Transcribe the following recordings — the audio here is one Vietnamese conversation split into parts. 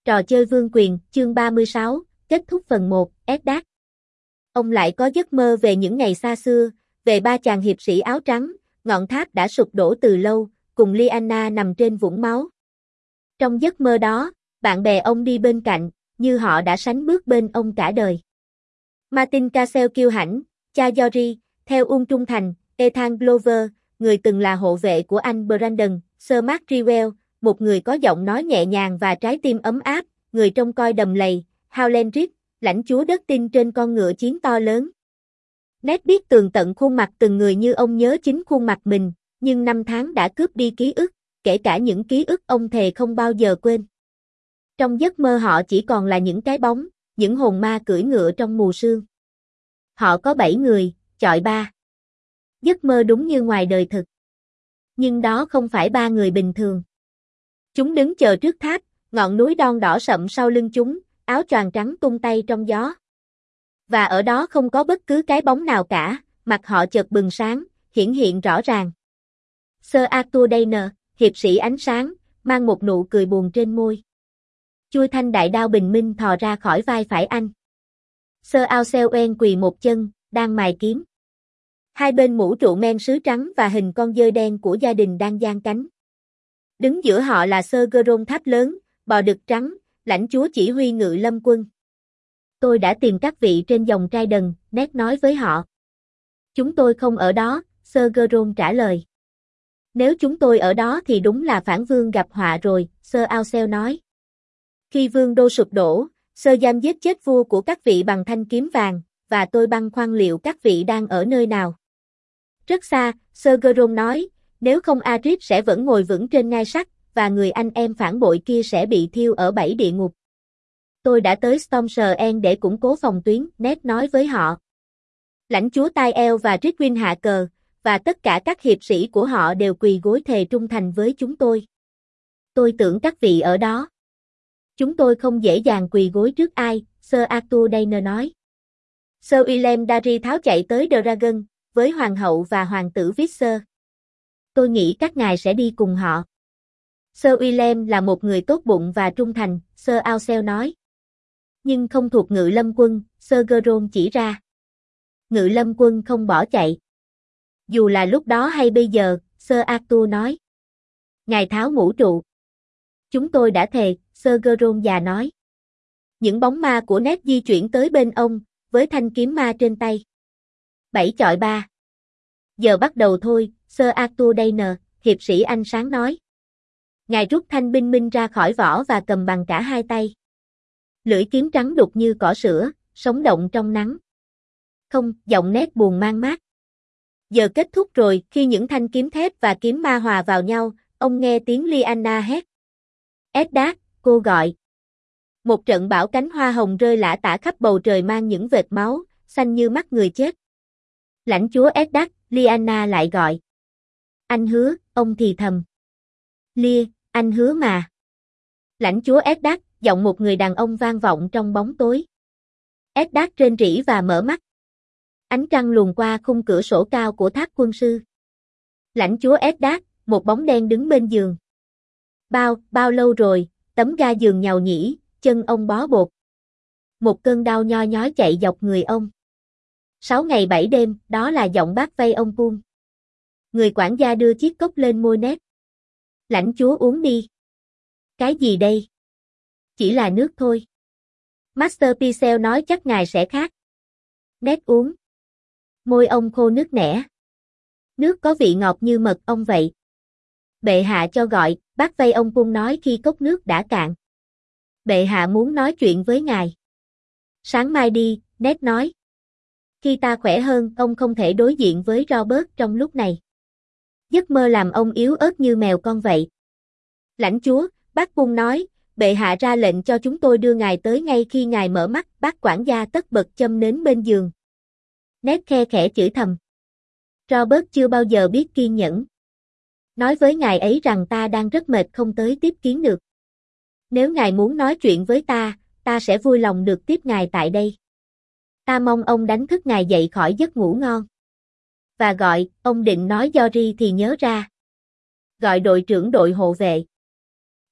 Trò chơi vương quyền, chương 36, kết thúc phần 1, Eddard. Ông lại có giấc mơ về những ngày xa xưa, về ba chàng hiệp sĩ áo trắng, ngọn tháp đã sụp đổ từ lâu, cùng Lyanna nằm trên vũng máu. Trong giấc mơ đó, bạn bè ông đi bên cạnh, như họ đã sánh bước bên ông cả đời. Martin Cassel kiêu hãnh, cha Jory, theo ung trung thành, Ethan Glover, người từng là hộ vệ của anh Brandon, Sir Mark Rywell, một người có giọng nói nhẹ nhàng và trái tim ấm áp, người trông coi đầm lầy, Howland Reed, lãnh chúa đất tinh trên con ngựa chiến to lớn. Ned biết tường tận khuôn mặt từng người như ông nhớ chính khuôn mặt mình, nhưng năm tháng đã cướp đi ký ức, kể cả những ký ức ông thề không bao giờ quên. Trong giấc mơ họ chỉ còn là những cái bóng, những hồn ma cưỡi ngựa trong mù sương. Họ có 7 người, chọi 3. Giấc mơ đúng như ngoài đời thực. Nhưng đó không phải 3 người bình thường. Chúng đứng chờ trước tháp, ngọn núi đon đỏ sậm sau lưng chúng, áo choàng trắng tung tay trong gió. Và ở đó không có bất cứ cái bóng nào cả, mặt họ chợt bừng sáng, hiển hiện rõ ràng. Sir Arthur Dayner, hiệp sĩ ánh sáng, mang một nụ cười buồn trên môi. Chuôi thanh đại đao bình minh thò ra khỏi vai phải anh. Sir Auselwen quỳ một chân, đang mài kiếm. Hai bên mũ trụ men sứ trắng và hình con dơi đen của gia đình đang giang cánh. Đứng giữa họ là Sir Geron tháp lớn, bò đực trắng, lãnh chúa chỉ huy ngự lâm quân. Tôi đã tìm các vị trên dòng trai đần, Ned nói với họ. Chúng tôi không ở đó, Sir Geron trả lời. Nếu chúng tôi ở đó thì đúng là phản vương gặp họa rồi, Sir Aussel nói. Khi vương đô sụp đổ, Sir Giam giết chết vua của các vị bằng thanh kiếm vàng, và tôi băn khoăn liệu các vị đang ở nơi nào. Rất xa, Sir Geron nói, nếu không Adric sẽ vẫn ngồi vững trên ngai sắt, và người anh em phản bội kia sẽ bị thiêu ở 7 địa ngục. Tôi đã tới Storm's End để củng cố phòng tuyến, Ned nói với họ. Lãnh chúa Tyrell và Ridwin hạ cờ, và tất cả các hiệp sĩ của họ đều quỳ gối thề trung thành với chúng tôi. Tôi tưởng các vị ở đó. Chúng tôi không dễ dàng quỳ gối trước ai, Sir Arthur Dayner nói. Sir Willem Darry tháo chạy tới Dragon, với hoàng hậu và hoàng tử Visser. Tôi nghĩ các ngài sẽ đi cùng họ. Sir Willem là một người tốt bụng và trung thành, Sir Aussel nói. Nhưng không thuộc ngự lâm quân, Sir Geron chỉ ra. Ngự lâm quân không bỏ chạy. Dù là lúc đó hay bây giờ, Sir Arthur nói. Ngài tháo mũ trụ. Chúng tôi đã thề, Sir Geron già nói. Những bóng ma của Ned di chuyển tới bên ông, với thanh kiếm ma trên tay. 7 chọi 3. Giờ bắt đầu thôi, Sir Arthur Dayner, hiệp sĩ ánh sáng nói. Ngài rút thanh binh minh ra khỏi vỏ và cầm bằng cả hai tay. Lưỡi kiếm trắng đục như cỏ sữa, sống động trong nắng. Không, giọng Ned buồn man mác. Giờ kết thúc rồi, khi những thanh kiếm thép và kiếm ma hòa vào nhau, ông nghe tiếng Lyanna hét. Eddard, cô gọi. Một trận bão cánh hoa hồng rơi lả tả khắp bầu trời mang những vệt máu, xanh như mắt người chết. Lãnh chúa Eddard, Lyanna lại gọi. Anh hứa, ông thì thầm. Lia, anh hứa mà. Lãnh chúa Eddard, giọng một người đàn ông vang vọng trong bóng tối. Eddard rên rỉ và mở mắt. Ánh trăng luồn qua khung cửa sổ cao của tháp quân sư. Lãnh chúa Eddard, một bóng đen đứng bên giường. Bao lâu rồi, tấm ga giường nhàu nhĩ, chân ông bó bột. Một cơn đau nho nhói chạy dọc người ông. 6 ngày 7 đêm, đó là giọng bác vây ông Pun. Người quản gia đưa chiếc cốc lên môi Ned. Lãnh chúa uống đi. Cái gì đây? Chỉ là nước thôi. Master Picel nói chắc ngài sẽ khác. Ned uống. Môi ông khô nước nẻ. Nước có vị ngọt như mật ong vậy. Bệ hạ cho gọi, bác vây ông Pun nói khi cốc nước đã cạn. Bệ hạ muốn nói chuyện với ngài. Sáng mai đi, Ned nói. Khi ta khỏe hơn, ông không thể đối diện với Robert trong lúc này. Giấc mơ làm ông yếu ớt như mèo con vậy. Lãnh chúa, bác Pun nói, bệ hạ ra lệnh cho chúng tôi đưa ngài tới ngay khi ngài mở mắt, bác quản gia tất bật châm nến bên giường. Ned khe khẽ chửi thầm. Robert chưa bao giờ biết kiên nhẫn. Nói với ngài ấy rằng ta đang rất mệt không tới tiếp kiến được. Nếu ngài muốn nói chuyện với ta sẽ vui lòng được tiếp ngài tại đây. Ta mong ông đánh thức ngài dậy khỏi giấc ngủ ngon. Và gọi, ông định nói Jory thì nhớ ra. Gọi đội trưởng đội hộ vệ.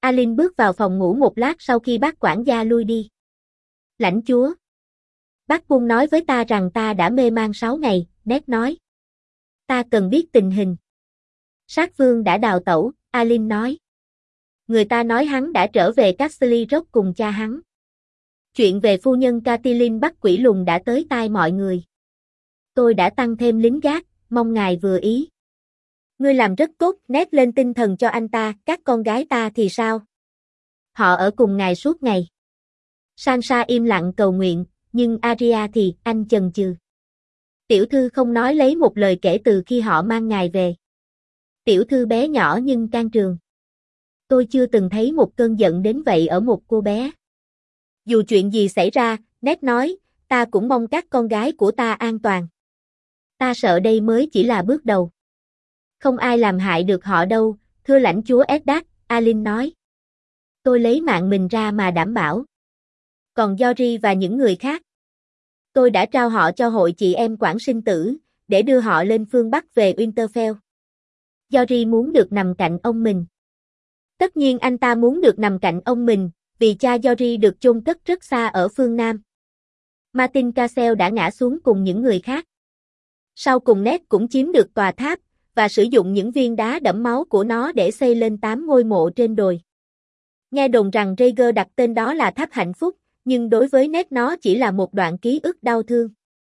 Alin bước vào phòng ngủ một lát sau khi bác quản gia lui đi. Lãnh chúa. Bác Cung nói với ta rằng ta đã mê man 6 ngày, Ned nói. Ta cần biết tình hình. Sát vương đã đào tẩu, Alin nói. Người ta nói hắn đã trở về Castle Rock cùng cha hắn. Chuyện về phu nhân Catelyn bắt quỷ lùn đã tới tai mọi người. Tôi đã tăng thêm lính gác, mong ngài vừa ý. Ngươi làm rất tốt, Ned lên tinh thần cho anh ta, các con gái ta thì sao? Họ ở cùng ngài suốt ngày. Sansa im lặng cầu nguyện, nhưng Arya thì, anh chần chừ. Tiểu thư không nói lấy một lời kể từ khi họ mang ngài về. Tiểu thư bé nhỏ nhưng can trường. Tôi chưa từng thấy một cơn giận đến vậy ở một cô bé. Dù chuyện gì xảy ra, Ned nói, ta cũng mong các con gái của ta an toàn. Ta sợ đây mới chỉ là bước đầu. Không ai làm hại được họ đâu, thưa lãnh chúa Eddard, Alin nói. Tôi lấy mạng mình ra mà đảm bảo. Còn Jory và những người khác. Tôi đã trao họ cho hội chị em quản sinh tử, để đưa họ lên phương Bắc về Winterfell. Jory muốn được nằm cạnh ông mình. Tất nhiên anh ta muốn được nằm cạnh ông mình, vì cha Jory được chôn cất rất xa ở phương Nam. Martin Cassel đã ngã xuống cùng những người khác. Sau cùng Ned cũng chiếm được tòa tháp, và sử dụng những viên đá đẫm máu của nó để xây lên 8 ngôi mộ trên đồi. Nghe đồn rằng Rhaegar đặt tên đó là tháp hạnh phúc, nhưng đối với Ned nó chỉ là một đoạn ký ức đau thương.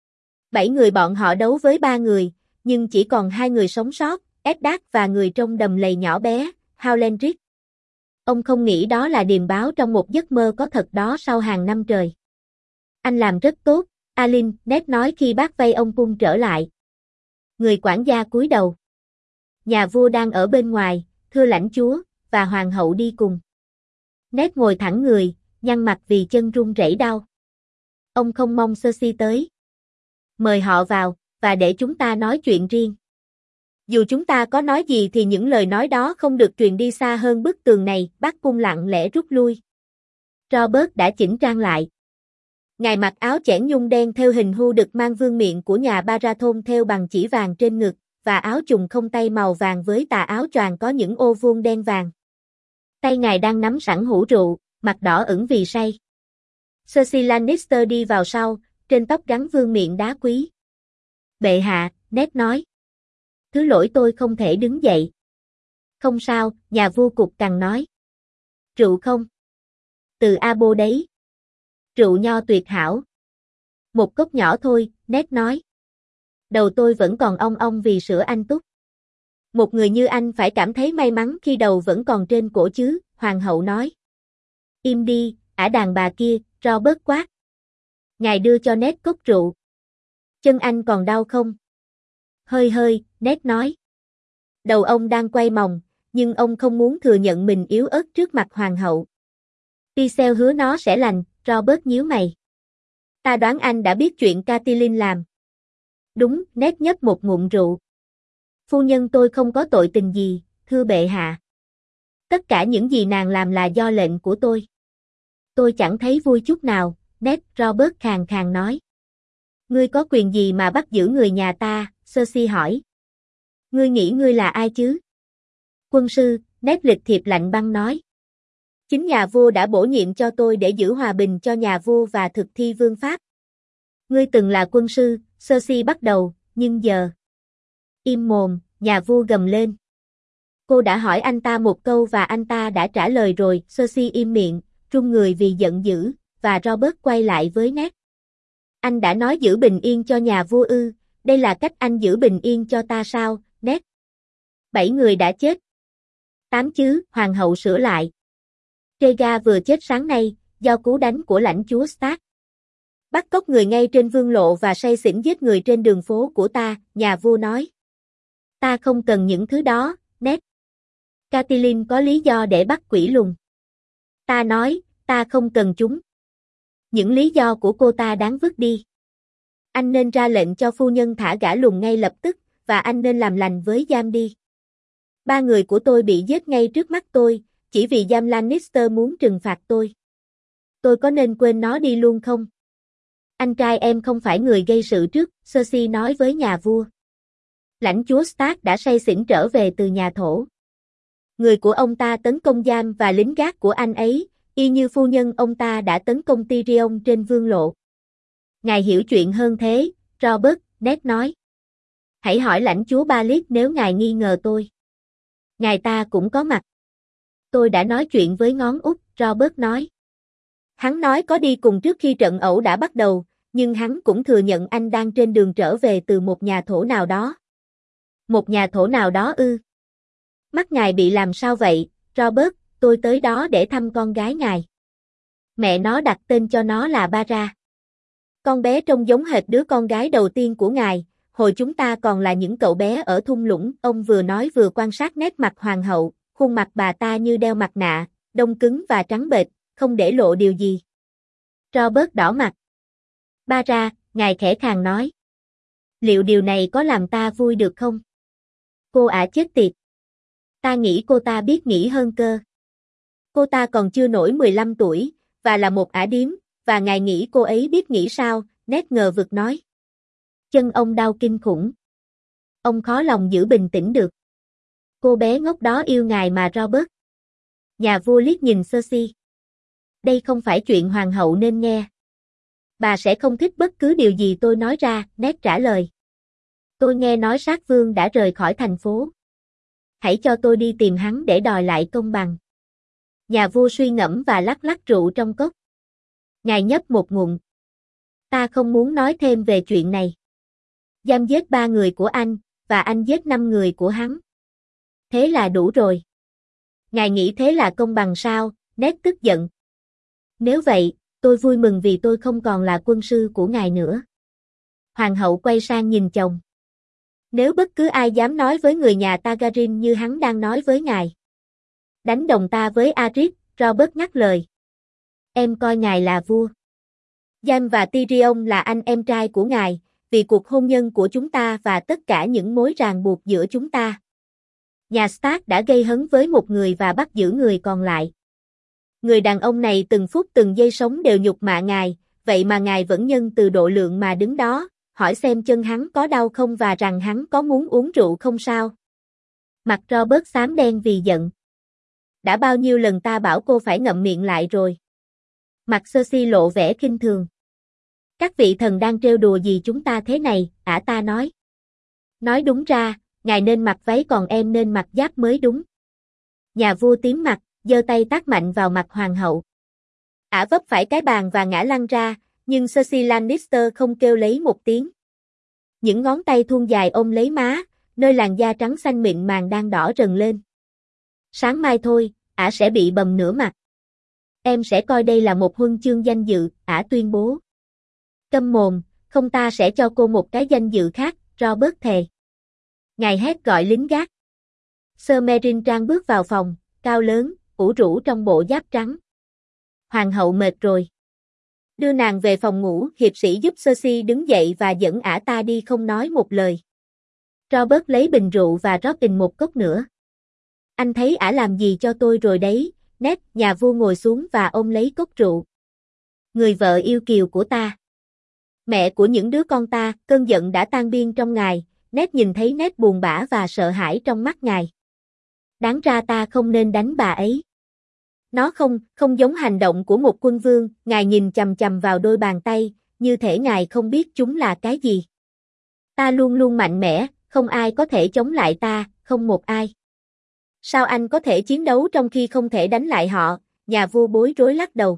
7 người bọn họ đấu với 3 người, nhưng chỉ còn 2 người sống sót, Eddard và người trong đầm lầy nhỏ bé, Howlandrick. Ông không nghĩ đó là điềm báo trong một giấc mơ có thật đó sau hàng năm trời. Anh làm rất tốt, Alin, Ned nói khi bác vây ông Cung trở lại. Người quản gia cúi đầu. Nhà vua đang ở bên ngoài, thưa lãnh chúa, và hoàng hậu đi cùng. Ned ngồi thẳng người, nhăn mặt vì chân run rẩy đau. Ông không mong Cersei tới. Mời họ vào, và để chúng ta nói chuyện riêng. Dù chúng ta có nói gì thì những lời nói đó không được truyền đi xa hơn bức tường này, bác Cung lặng lẽ rút lui. Robert đã chỉnh trang lại. Ngài mặc áo chẽn nhung đen theo hình hưu được mang vương miện của nhà Baratheon theo bằng chỉ vàng trên ngực, và áo trùng không tay màu vàng với tà áo choàng có những ô vuông đen vàng. Tay ngài đang nắm sẵn hũ rượu, mặt đỏ ửng vì say. Cersei Lannister đi vào sau, trên tóc gắn vương miện đá quý. Bệ hạ, Ned nói. Thứ lỗi tôi không thể đứng dậy. Không sao, nhà vua cục cằn nói. Rượu không? Từ Abo đấy. Rượu nho tuyệt hảo. Một cốc nhỏ thôi, Ned nói. Đầu tôi vẫn còn ong ong vì sữa anh túc. Một người như anh phải cảm thấy may mắn khi đầu vẫn còn trên cổ chứ, hoàng hậu nói. Im đi, ả đàn bà kia, Robert quát. Ngài đưa cho Ned cốc rượu. Chân anh còn đau không? Hơi hơi, Ned nói. Đầu ông đang quay mòng, nhưng ông không muốn thừa nhận mình yếu ớt trước mặt hoàng hậu. Tysell hứa nó sẽ lành, Robert nhíu mày. Ta đoán anh đã biết chuyện Catelyn làm. Đúng, Ned nhấp một ngụm rượu. Phu nhân tôi không có tội tình gì, thưa bệ hạ. Tất cả những gì nàng làm là do lệnh của tôi. Tôi chẳng thấy vui chút nào, Ned, Robert khàn khàn nói. Ngươi có quyền gì mà bắt giữ người nhà ta, Cersei hỏi. Ngươi nghĩ ngươi là ai chứ? Quân sư, Ned lịch thiệp lạnh băng nói. Chính nhà vua đã bổ nhiệm cho tôi để giữ hòa bình cho nhà vua và thực thi vương pháp. Ngươi từng là quân sư, Cersei bắt đầu, nhưng giờ. Im mồm, nhà vua gầm lên. Cô đã hỏi anh ta một câu và anh ta đã trả lời rồi, Cersei im miệng, run người vì giận dữ, và Robert quay lại với Ned. Anh đã nói giữ bình yên cho nhà vua ư, đây là cách anh giữ bình yên cho ta sao, Ned? 7 người đã chết. 8 chứ, hoàng hậu sửa lại. Rhaegar vừa chết sáng nay, do cú đánh của lãnh chúa Stark. Bắt cóc người ngay trên vương lộ và say xỉn giết người trên đường phố của ta, nhà vua nói. Ta không cần những thứ đó, Ned. Catelyn có lý do để bắt quỷ lùn. Ta nói, ta không cần chúng. Những lý do của cô ta đáng vứt đi. Anh nên ra lệnh cho phu nhân thả gã lùn ngay lập tức, và anh nên làm lành với Giam đi. 3 người của tôi bị giết ngay trước mắt tôi, chỉ vì Giam Lannister muốn trừng phạt tôi. Tôi có nên quên nó đi luôn không? Anh trai em không phải người gây sự trước, Cersei nói với nhà vua. Lãnh chúa Stark đã say xỉn trở về từ nhà thổ. Người của ông ta tấn công James và lính gác của anh ấy, y như phu nhân ông ta đã tấn công Tyrion trên vương lộ. Ngài hiểu chuyện hơn thế, Robert, Ned nói. Hãy hỏi lãnh chúa Baelish nếu ngài nghi ngờ tôi. Ngài ta cũng có mặt. Tôi đã nói chuyện với ngón út, Robert nói. Hắn nói có đi cùng trước khi trận ẩu đã bắt đầu, nhưng hắn cũng thừa nhận anh đang trên đường trở về từ một nhà thổ nào đó. Một nhà thổ nào đó ư? Mắt ngài bị làm sao vậy, Robert? Tôi tới đó để thăm con gái ngài. Mẹ nó đặt tên cho nó là Bara. Con bé trông giống hệt đứa con gái đầu tiên của ngài, hồi chúng ta còn là những cậu bé ở thung lũng. Ông vừa nói vừa quan sát nét mặt hoàng hậu, khuôn mặt bà ta như đeo mặt nạ, đông cứng và trắng bệch, không để lộ điều gì. Robert đỏ mặt. Bara, ngài khẽ khàng nói. Liệu điều này có làm ta vui được không? Cô ả chết tiệt. Ta nghĩ cô ta biết nghĩ hơn cơ. Cô ta còn chưa nổi 15 tuổi, và là một ả điếm, và ngài nghĩ cô ấy biết nghĩ sao, Ned ngờ vực nói. Chân ông đau kinh khủng. Ông khó lòng giữ bình tĩnh được. Cô bé ngốc đó yêu ngài mà Robert. Nhà vua liếc nhìn Cersei. Đây không phải chuyện hoàng hậu nên nghe. Bà sẽ không thích bất cứ điều gì tôi nói ra, Ned trả lời. Tôi nghe nói sát vương đã rời khỏi thành phố. Hãy cho tôi đi tìm hắn để đòi lại công bằng. Nhà vua suy ngẫm và lắc lắc rượu trong cốc. Ngài nhấp một ngụm. Ta không muốn nói thêm về chuyện này. Giam giết 3 người của anh, và anh giết 5 người của hắn. Thế là đủ rồi. Ngài nghĩ thế là công bằng sao? Ned tức giận. Nếu vậy, tôi vui mừng vì tôi không còn là quân sư của ngài nữa. Hoàng hậu quay sang nhìn chồng. Nếu bất cứ ai dám nói với người nhà Targaryen như hắn đang nói với ngài. Đánh đồng ta với Arys, Robert ngắt lời. Em coi ngài là vua. Jaime và Tyrion là anh em trai của ngài, vì cuộc hôn nhân của chúng ta và tất cả những mối ràng buộc giữa chúng ta. Nhà Stark đã gây hấn với một người và bắt giữ người còn lại. Người đàn ông này từng phút từng giây sống đều nhục mạ ngài, vậy mà ngài vẫn nhân từ độ lượng mà đứng đó, hỏi xem chân hắn có đau không và rằng hắn có muốn uống rượu không sao. Mặt Robert xám đen vì giận. Đã bao nhiêu lần ta bảo cô phải ngậm miệng lại rồi. Mặt Cersei lộ vẻ khinh thường. Các vị thần đang trêu đùa gì chúng ta thế này, ả ta nói. Nói đúng ra, ngài nên mặc váy còn em nên mặc giáp mới đúng. Nhà vua tím mặt, giơ tay tát mạnh vào mặt hoàng hậu. Ả vấp phải cái bàn và ngã lăn ra, nhưng Cersei Lannister không kêu lấy một tiếng. Những ngón tay thon dài ôm lấy má, nơi làn da trắng xanh mịn màng đang đỏ rần lên. Sáng mai thôi, ả sẽ bị bầm nửa mặt. Em sẽ coi đây là một huân chương danh dự, ả tuyên bố. Câm mồm, không ta sẽ cho cô một cái danh dự khác, Robert thề. Ngài hét gọi lính gác. Sir Meryn Trang bước vào phòng, cao lớn, ủ rũ trong bộ giáp trắng. Hoàng hậu mệt rồi. Đưa nàng về phòng ngủ, hiệp sĩ giúp Cersei đứng dậy và dẫn ả ta đi không nói một lời. Robert lấy bình rượu và rót in một cốc nữa. Anh thấy ả làm gì cho tôi rồi đấy, Ned, nhà vua ngồi xuống và ôm lấy cốc rượu. Người vợ yêu kiều của ta. Mẹ của những đứa con ta, cơn giận đã tan biên trong ngài, Ned nhìn thấy nét buồn bã và sợ hãi trong mắt ngài. Đáng ra ta không nên đánh bà ấy. Nó không giống hành động của một quân vương, ngài nhìn chằm chằm vào đôi bàn tay, như thể ngài không biết chúng là cái gì. Ta luôn luôn mạnh mẽ, không ai có thể chống lại ta, không một ai. Sao anh có thể chiến đấu trong khi không thể đánh lại họ, nhà vua bối rối lắc đầu.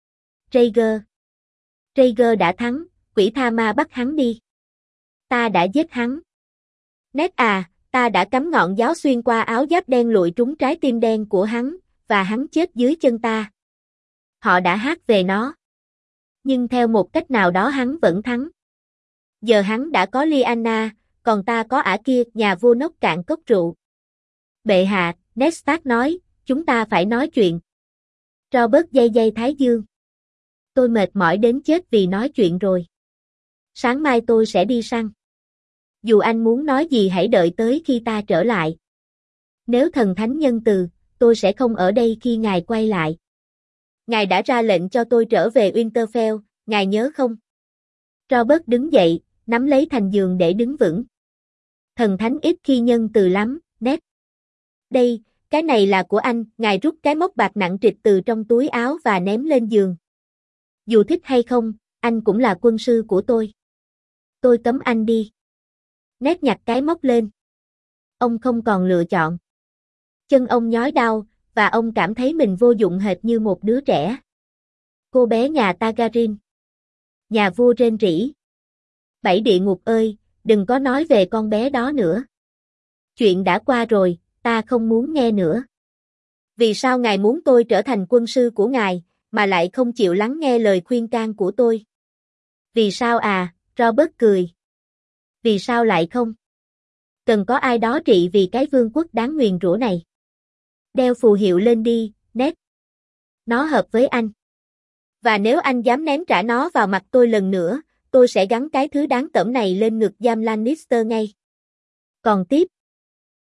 Rhaegar đã thắng, quỷ tha ma bắt hắn đi. Ta đã giết hắn. Ned à, ta đã cắm ngọn giáo xuyên qua áo giáp đen lụi trúng trái tim đen của hắn, và hắn chết dưới chân ta. Họ đã hát về nó. Nhưng theo một cách nào đó hắn vẫn thắng. Giờ hắn đã có Lyanna, còn ta có ả kia, nhà vua nốc cạn cốc rượu. Bệ hạ, Ned Stark nói, chúng ta phải nói chuyện. Robert day thái dương. Tôi mệt mỏi đến chết vì nói chuyện rồi. Sáng mai tôi sẽ đi săn. Dù anh muốn nói gì hãy đợi tới khi ta trở lại. Nếu thần thánh nhân từ, tôi sẽ không ở đây khi ngài quay lại. Ngài đã ra lệnh cho tôi trở về Winterfell, ngài nhớ không? Robert đứng dậy, nắm lấy thành giường để đứng vững. Thần thánh ít khi nhân từ lắm, Ned. Đây, cái này là của anh, ngài rút cái móc bạc nặng trịch từ trong túi áo và ném lên giường. Dù thích hay không, anh cũng là quân sư của tôi. Tôi cấm anh đi. Ned nhặt cái móc lên. Ông không còn lựa chọn. Chân ông nhói đau, và ông cảm thấy mình vô dụng hệt như một đứa trẻ. Cô bé nhà Targaryen. Nhà vua rên rỉ. Bảy địa ngục ơi, đừng có nói về con bé đó nữa. Chuyện đã qua rồi, ta không muốn nghe nữa. Vì sao ngài muốn tôi trở thành quân sư của ngài, mà lại không chịu lắng nghe lời khuyên can của tôi? Vì sao à, Robert cười. Vì sao lại không? Cần có ai đó trị vì cái vương quốc đáng nguyền rủa này. Đeo phù hiệu lên đi, Ned. Nó hợp với anh. Và nếu anh dám ném trả nó vào mặt tôi lần nữa, tôi sẽ gắn cái thứ đáng tởm này lên ngực Jaime Lannister ngay. Còn tiếp,